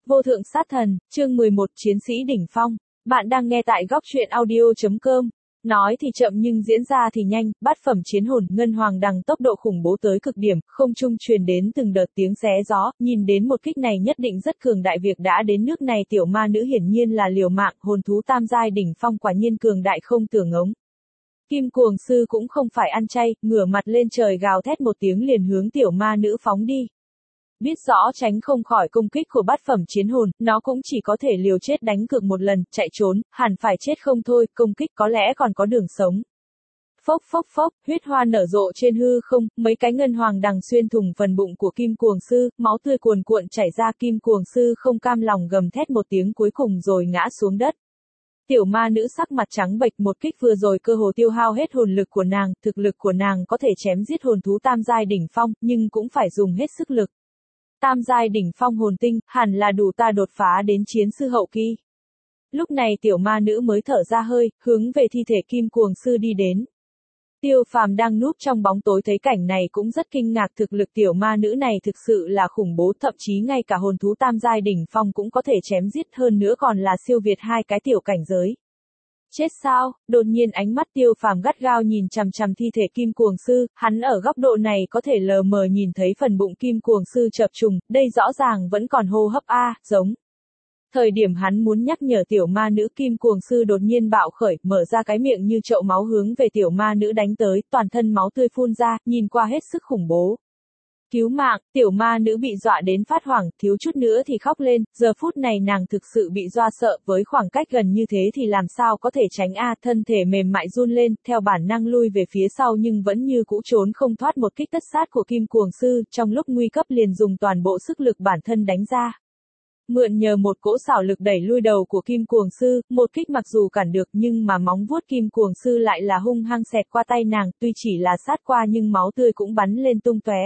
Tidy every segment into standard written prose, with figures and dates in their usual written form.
Vô thượng sát thần, chương 11 chiến sĩ đỉnh phong. Bạn đang nghe tại góc truyện audio.com. Nói thì chậm nhưng diễn ra thì nhanh, bát phẩm chiến hồn ngân hoàng đằng tốc độ khủng bố tới cực điểm, không trung truyền đến từng đợt tiếng xé gió, nhìn đến một kích này nhất định rất cường đại, việc đã đến nước này tiểu ma nữ hiển nhiên là liều mạng, hồn thú tam giai đỉnh phong quả nhiên cường đại không tưởng ngống. Kim cuồng sư cũng không phải ăn chay, ngửa mặt lên trời gào thét một tiếng liền hướng tiểu ma nữ phóng đi. Biết rõ tránh không khỏi công kích của bát phẩm chiến hồn, nó cũng chỉ có thể liều chết đánh cược một lần, chạy trốn, hẳn phải chết không thôi, công kích có lẽ còn có đường sống. Phốc phốc phốc, huyết hoa nở rộ trên hư không, mấy cái ngân hoàng đằng xuyên thủng phần bụng của kim cuồng sư, máu tươi cuồn cuộn chảy ra, kim cuồng sư không cam lòng gầm thét một tiếng cuối cùng rồi ngã xuống đất. Tiểu ma nữ sắc mặt trắng bệch, một kích vừa rồi cơ hồ tiêu hao hết hồn lực của nàng, thực lực của nàng có thể chém giết hồn thú tam giai đỉnh phong, nhưng cũng phải dùng hết sức lực. Tam giai đỉnh phong hồn tinh, hẳn là đủ ta đột phá đến chiến sư hậu kỳ. Lúc này tiểu ma nữ mới thở ra hơi, hướng về thi thể kim cuồng sư đi đến. Tiêu Phàm đang núp trong bóng tối thấy cảnh này cũng rất kinh ngạc, thực lực tiểu ma nữ này thực sự là khủng bố, thậm chí ngay cả hồn thú tam giai đỉnh phong cũng có thể chém giết, hơn nữa còn là siêu việt hai cái tiểu cảnh giới. Chết sao? Đột nhiên ánh mắt Tiêu Phàm gắt gao nhìn chằm chằm thi thể kim cuồng sư, hắn ở góc độ này có thể lờ mờ nhìn thấy phần bụng kim cuồng sư chập trùng, đây rõ ràng vẫn còn hô hấp giống. Thời điểm hắn muốn nhắc nhở tiểu ma nữ, kim cuồng sư đột nhiên bạo khởi, mở ra cái miệng như chậu máu hướng về tiểu ma nữ đánh tới, toàn thân máu tươi phun ra, nhìn qua hết sức khủng bố. Cứu mạng, tiểu ma nữ bị dọa đến phát hoảng, thiếu chút nữa thì khóc lên, giờ phút này nàng thực sự bị dọa sợ, với khoảng cách gần như thế thì làm sao có thể tránh thân thể mềm mại run lên, theo bản năng lui về phía sau nhưng vẫn như cũ trốn không thoát một kích tất sát của kim cuồng sư, trong lúc nguy cấp liền dùng toàn bộ sức lực bản thân đánh ra. Mượn nhờ một cỗ xảo lực đẩy lui đầu của kim cuồng sư, một kích mặc dù cản được nhưng mà móng vuốt kim cuồng sư lại là hung hăng xẹt qua tay nàng, tuy chỉ là sát qua nhưng máu tươi cũng bắn lên tung tóe.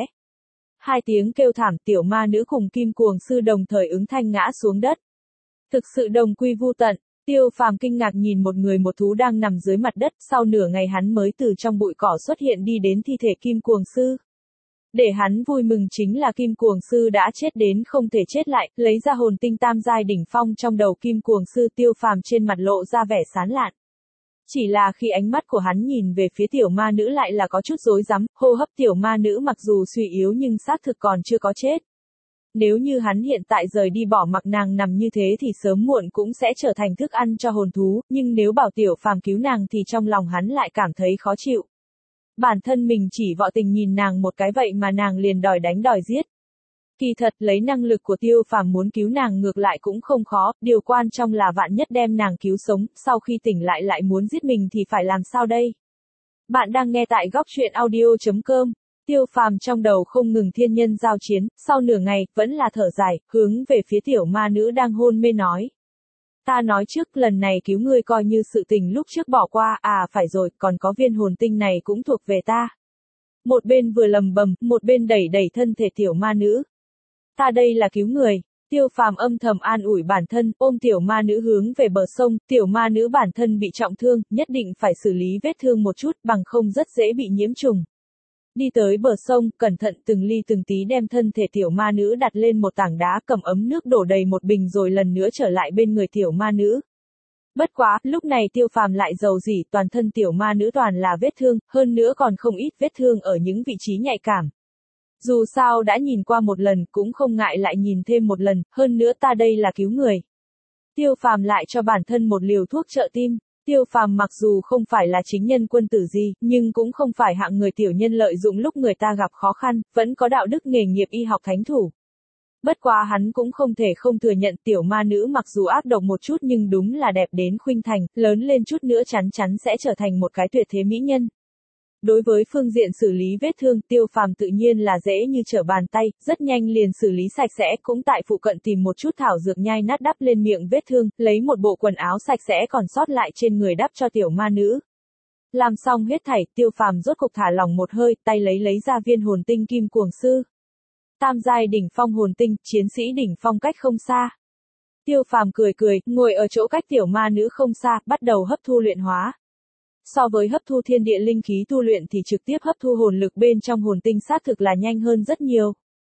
Hai tiếng kêu thảm, tiểu ma nữ cùng kim cuồng sư đồng thời ứng thanh ngã xuống đất. Thực sự đồng quy vu tận, Tiêu Phàm kinh ngạc nhìn một người một thú đang nằm dưới mặt đất, sau nửa ngày hắn mới từ trong bụi cỏ xuất hiện đi đến thi thể kim cuồng sư. Để hắn vui mừng chính là kim cuồng sư đã chết đến không thể chết lại, lấy ra hồn tinh tam giai đỉnh phong trong đầu kim cuồng sư, Tiêu Phàm trên mặt lộ ra vẻ sán lạn. Chỉ là khi ánh mắt của hắn nhìn về phía tiểu ma nữ lại là có chút rối rắm, hô hấp tiểu ma nữ mặc dù suy yếu nhưng xác thực còn chưa có chết. Nếu như hắn hiện tại rời đi bỏ mặc nàng nằm như thế thì sớm muộn cũng sẽ trở thành thức ăn cho hồn thú, nhưng nếu bảo tiểu Phàm cứu nàng thì trong lòng hắn lại cảm thấy khó chịu. Bản thân mình chỉ vợ tình nhìn nàng một cái vậy mà nàng liền đòi đánh đòi giết. Kỳ thật lấy năng lực của Tiêu Phàm muốn cứu nàng ngược lại cũng không khó, điều quan trọng là vạn nhất đem nàng cứu sống, sau khi tỉnh lại muốn giết mình thì phải làm sao đây? Bạn đang nghe tại góc truyện audio.com. Tiêu Phàm trong đầu không ngừng thiên nhân giao chiến, sau nửa ngày, vẫn là thở dài, hướng về phía tiểu ma nữ đang hôn mê nói. Ta nói trước, lần này cứu ngươi coi như sự tình lúc trước bỏ qua, phải rồi, còn có viên hồn tinh này cũng thuộc về ta. Một bên vừa lầm bầm, một bên đẩy thân thể tiểu ma nữ. Ta đây là cứu người. Tiêu Phàm âm thầm an ủi bản thân, ôm tiểu ma nữ hướng về bờ sông, tiểu ma nữ bản thân bị trọng thương, nhất định phải xử lý vết thương một chút, bằng không rất dễ bị nhiễm trùng. Đi tới bờ sông, cẩn thận từng ly từng tí đem thân thể tiểu ma nữ đặt lên một tảng đá, cầm ấm nước đổ đầy một bình rồi lần nữa trở lại bên người tiểu ma nữ. Bất quá, lúc này Tiêu Phàm lại rầu rĩ, toàn thân tiểu ma nữ toàn là vết thương, hơn nữa còn không ít vết thương ở những vị trí nhạy cảm. Dù sao đã nhìn qua một lần, cũng không ngại lại nhìn thêm một lần, hơn nữa ta đây là cứu người. Tiêu Phàm lại cho bản thân một liều thuốc trợ tim. Tiêu Phàm mặc dù không phải là chính nhân quân tử gì, nhưng cũng không phải hạng người tiểu nhân lợi dụng lúc người ta gặp khó khăn, vẫn có đạo đức nghề nghiệp y học thánh thủ. Bất quá hắn cũng không thể không thừa nhận tiểu ma nữ mặc dù ác độc một chút nhưng đúng là đẹp đến khuynh thành, lớn lên chút nữa chắn chắn sẽ trở thành một cái tuyệt thế mỹ nhân. Đối với phương diện xử lý vết thương, Tiêu Phàm tự nhiên là dễ như trở bàn tay, rất nhanh liền xử lý sạch sẽ, cũng tại phụ cận tìm một chút thảo dược nhai nát đắp lên miệng vết thương, lấy một bộ quần áo sạch sẽ còn sót lại trên người đắp cho tiểu ma nữ. Làm xong hết thảy, Tiêu Phàm rốt cục thả lỏng một hơi, tay lấy ra viên hồn tinh kim cuồng sư. Tam giai đỉnh phong hồn tinh, chiến sĩ đỉnh phong cách không xa. Tiêu Phàm cười, ngồi ở chỗ cách tiểu ma nữ không xa, bắt đầu hấp thu luyện hóa. So với hấp thu thiên địa linh khí tu luyện thì trực tiếp hấp thu hồn lực bên trong hồn tinh xác thực là nhanh hơn rất nhiều.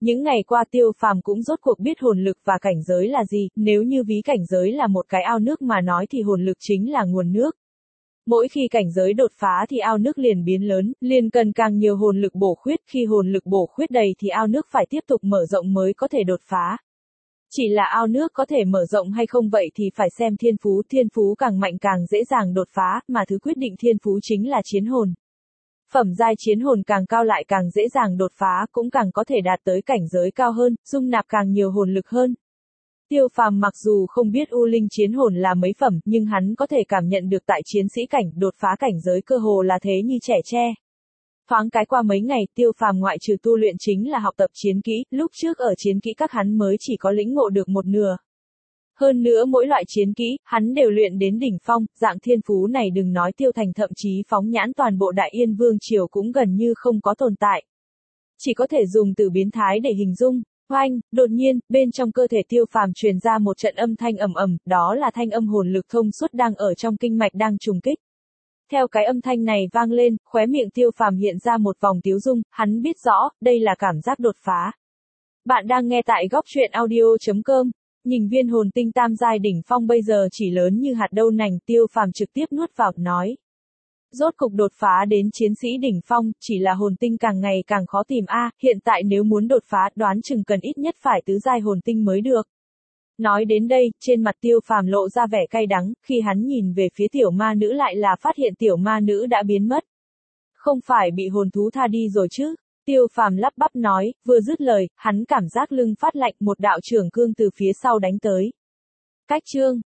Những ngày qua Tiêu Phàm cũng rốt cuộc biết hồn lực và cảnh giới là gì, nếu như ví cảnh giới là một cái ao nước mà nói thì hồn lực chính là nguồn nước. Mỗi khi cảnh giới đột phá thì ao nước liền biến lớn, liền cần càng nhiều hồn lực bổ khuyết, khi hồn lực bổ khuyết đầy thì ao nước phải tiếp tục mở rộng mới có thể đột phá. Chỉ là ao nước có thể mở rộng hay không vậy thì phải xem thiên phú càng mạnh càng dễ dàng đột phá, mà thứ quyết định thiên phú chính là chiến hồn. Phẩm giai chiến hồn càng cao lại càng dễ dàng đột phá, cũng càng có thể đạt tới cảnh giới cao hơn, dung nạp càng nhiều hồn lực hơn. Tiêu Phàm mặc dù không biết U Linh chiến hồn là mấy phẩm, nhưng hắn có thể cảm nhận được tại chiến sĩ cảnh, đột phá cảnh giới cơ hồ là thế như trẻ tre. Thoáng cái qua mấy ngày, Tiêu Phàm ngoại trừ tu luyện chính là học tập chiến kỹ, lúc trước ở chiến kỹ các hắn mới chỉ có lĩnh ngộ được một nửa. Hơn nữa mỗi loại chiến kỹ, hắn đều luyện đến đỉnh phong, dạng thiên phú này đừng nói Tiêu Thành thậm chí phóng nhãn toàn bộ Đại Yên Vương Triều cũng gần như không có tồn tại. Chỉ có thể dùng từ biến thái để hình dung. Oanh, đột nhiên, bên trong cơ thể Tiêu Phàm truyền ra một trận âm thanh ầm ầm, đó là thanh âm hồn lực thông suốt đang ở trong kinh mạch đang trùng kích. Theo cái âm thanh này vang lên, khóe miệng Tiêu Phàm hiện ra một vòng tiếu dung, hắn biết rõ, đây là cảm giác đột phá. Bạn đang nghe tại góc truyện audio.com. Nhìn viên hồn tinh tam giai đỉnh phong bây giờ chỉ lớn như hạt đậu nành, Tiêu Phàm trực tiếp nuốt vào, nói. Rốt cục đột phá đến chiến sĩ đỉnh phong, chỉ là hồn tinh càng ngày càng khó tìm hiện tại nếu muốn đột phá đoán chừng cần ít nhất phải tứ giai hồn tinh mới được. Nói đến đây, trên mặt Tiêu Phàm lộ ra vẻ cay đắng, khi hắn nhìn về phía tiểu ma nữ lại là phát hiện tiểu ma nữ đã biến mất. Không phải bị hồn thú tha đi rồi chứ? Tiêu Phàm lắp bắp nói, vừa dứt lời, hắn cảm giác lưng phát lạnh, một đạo trưởng cương từ phía sau đánh tới. Cách chương